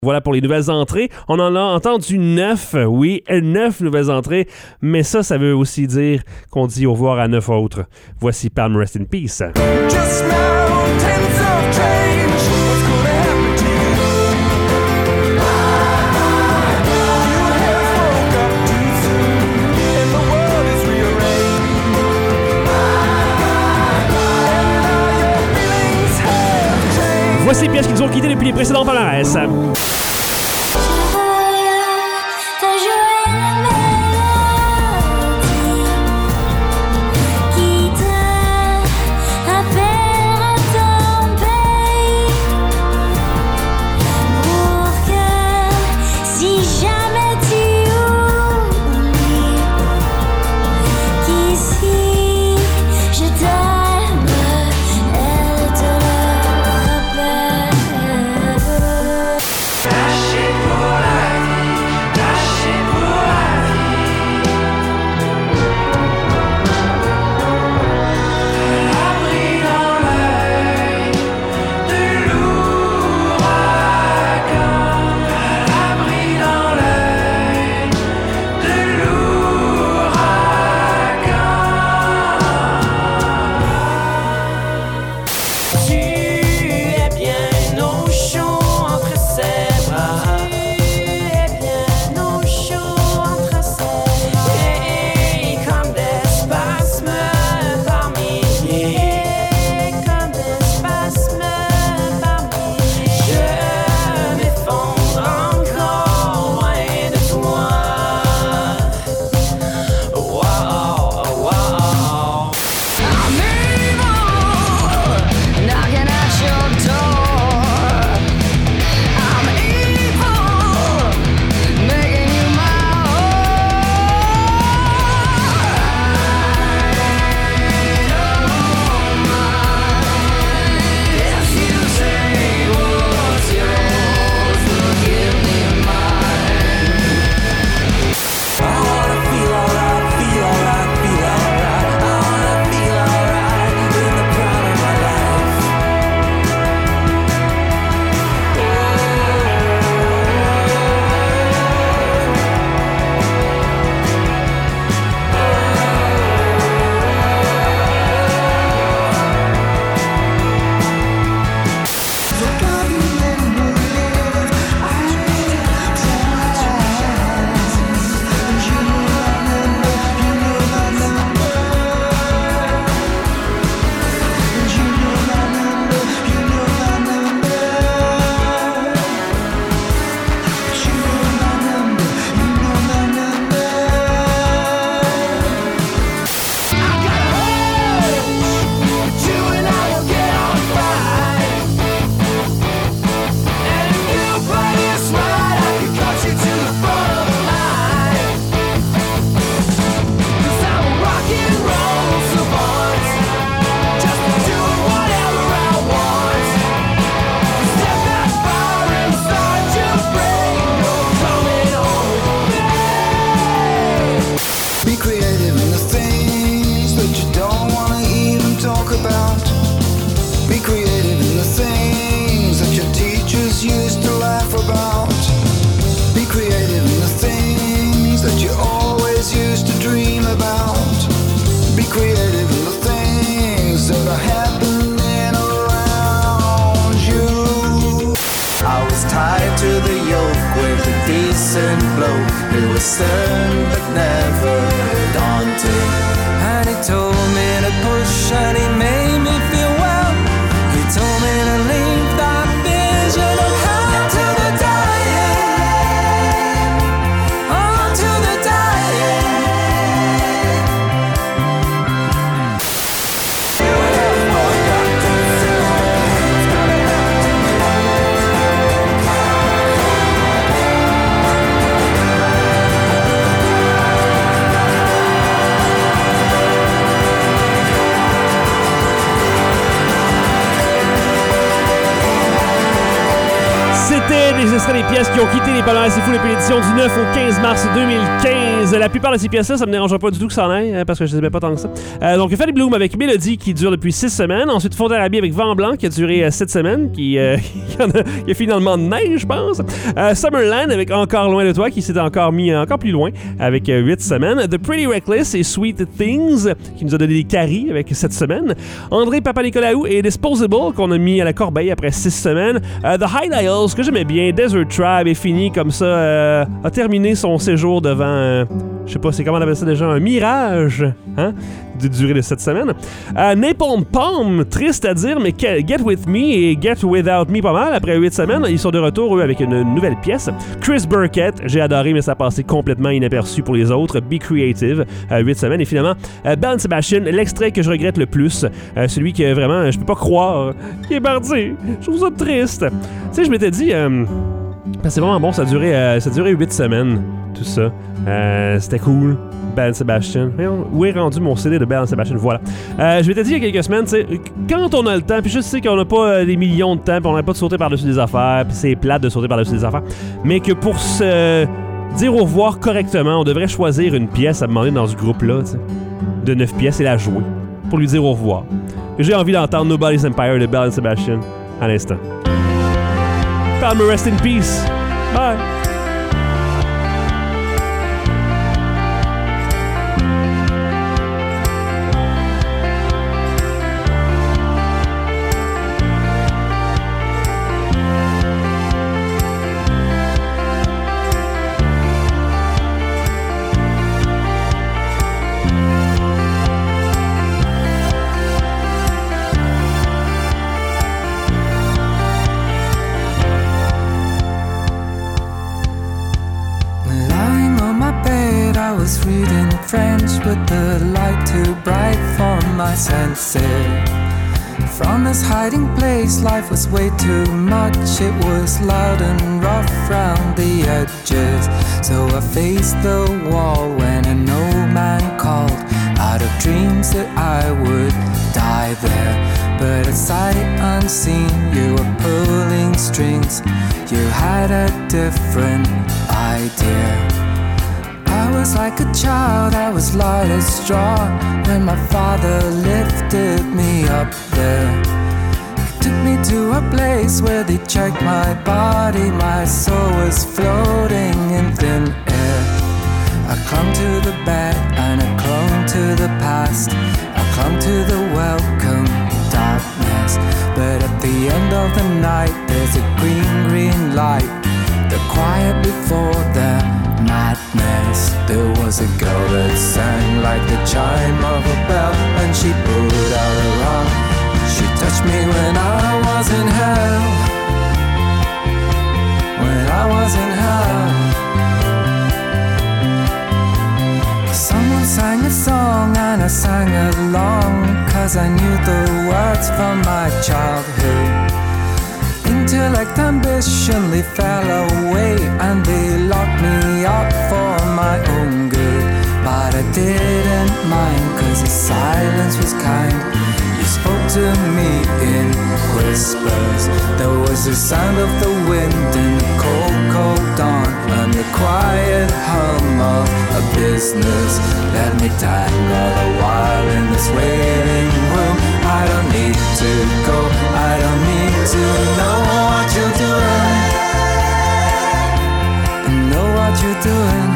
Voilà pour les nouvelles entrées. On en a entendu 9, oui, 9 nouvelles entrées, mais ça veut aussi dire qu'on dit au revoir à 9 autres. Voici Palm Rest in Peace. Just mountains of change. What's gonna happen to you? You have woke up too soon, and the world is rearranged. And now your feelings have changed. Voici les pièces qui nous ont quittés depuis les précédents palmarès. Stern but never daunting. And he told me to push and he made me feel well. He told me to leave that vision of how to the dying, on to the dying. You have woke up too soon. It's gonna happen to you. extraits des pièces qui ont quitté les palmarès c'est fou depuis l'édition du 9 au 15 mars 2015. La plupart de ces pièces-là, ça me dérangera pas du tout que ça en aille, parce que je les aimais pas tant que ça. Donc, Fanny Bloom avec Mélodie qui dure depuis 6 semaines. Ensuite, Fontarabie avec Vent Blanc qui a duré 7 semaines, qui a finalement de neige, je pense. Summerland avec Encore Loin de Toi qui s'est encore mis encore plus loin avec 8 semaines. The Pretty Reckless et Sweet Things qui nous a donné des caries avec 7 semaines. André Papanicolaou et Disposable qu'on a mis à la corbeille après 6 semaines. The High Dials que j'aimais bien. Desert Tribe est fini comme ça, a terminé son séjour devant, je sais pas, c'est comment on appelle ça déjà, un mirage, hein, de durée de 7 semaines. Napalm Palm, triste à dire, mais Get With Me et Get Without Me pas mal, après 8 semaines, ils sont de retour, eux, avec une nouvelle pièce. Chris Burkett, j'ai adoré, mais ça a passé complètement inaperçu pour les autres. Be Creative, 8 semaines. Et finalement, Belle Sebastian, l'extrait que je regrette le plus, celui que vraiment, je peux pas croire qu'il est parti. Je trouve ça triste. Tu sais, je m'étais dit... c'est vraiment bon, ça a duré 8 semaines, tout ça. C'était cool. Belle Sebastian. Où est rendu mon CD de Belle Sebastian? Voilà. Je m'étais dit il y a quelques semaines, tu sais, quand on a le temps, puis je sais qu'on n'a pas des millions de temps, puis on n'a pas de sauter par-dessus des affaires, puis c'est plate de sauter par-dessus des affaires, mais que pour se dire au revoir correctement, on devrait choisir une pièce à demander dans ce groupe-là, tu sais, de 9 pièces et la jouer pour lui dire au revoir. J'ai envie d'entendre Nobody's Empire de Belle Sebastian à l'instant. Palmer, rest in peace. Bye. Reading French with the light too bright for my senses. From this hiding place, life was way too much. It was loud and rough round the edges. So I faced the wall when an old man called out of dreams that I would die there. But at sight unseen, you were pulling strings. You had a different idea. I was like a child, I was light as straw when my father lifted me up there. He took me to a place where they checked my body. My soul was floating in thin air. I clung to the bed and I clung to the past. I clung to the welcome darkness. But at the end of the night, there's a green, green light. The quiet before the madness. There was a girl that sang like the chime of a bell, and she put out her arm. She touched me when I was in hell. When I was in hell. Someone sang a song and I sang along, 'cause I knew the words from my childhood. Intellect, ambition, they fell away and they locked me up for my own good. But I didn't mind, 'cause the silence was kind. You spoke to me in whispers. There was the sound of the wind in the cold, cold dawn, and the quiet hum of a business. Let me tangle a while in this waiting room. I don't need to go, I don't need to know what you're doing. Know what you're doing.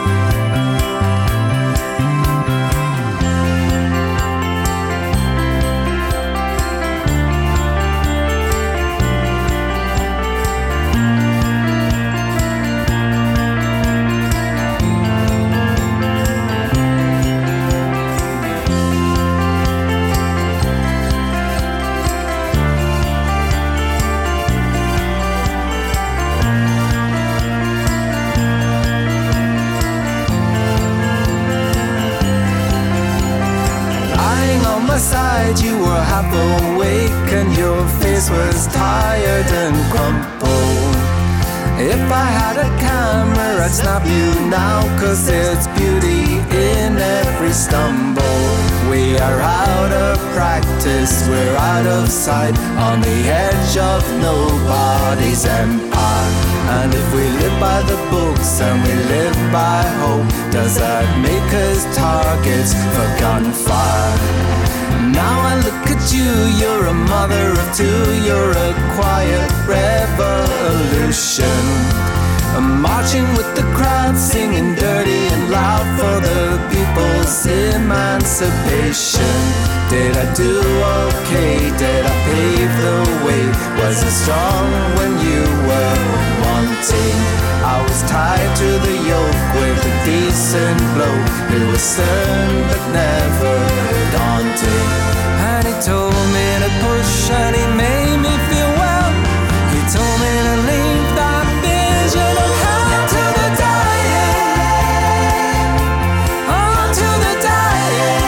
Side, you were half awake and your face was tired and crumpled. If I had a camera, I'd snap you now, 'cause there's beauty in every stumble. We are out of practice, we're out of sight, on the edge of nobody's empire. And if we live by the books and we live by hope, does that make us targets for gunfire? Now I look at you, you're a mother of two, you're a quiet revolution. I'm marching with the crowd, singing dirty and loud for the people's emancipation. Did I do okay? Did I pave the way? Was I strong when you were wanting? I was tied to the yoke with a decent blow. It was stern but never daunting. And he told me to push and he made me feel well. He told me to leave that vision of hell to the dying. Oh, to the dying.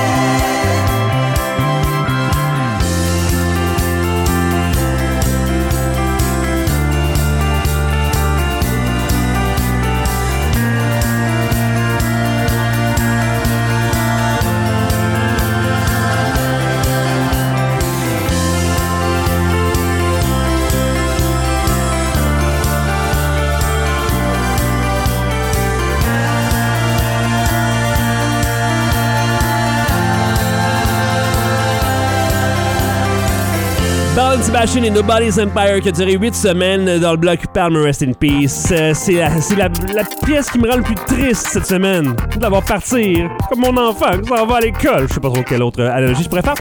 Ballad Sebastian et Nobody's Empire qui a duré 8 semaines dans le bloc Palmer Rest in Peace. C'est la pièce qui me rend le plus triste cette semaine. D'avoir partir comme mon enfant qui s'en va à l'école. Je sais pas trop quelle autre analogie je pourrais faire.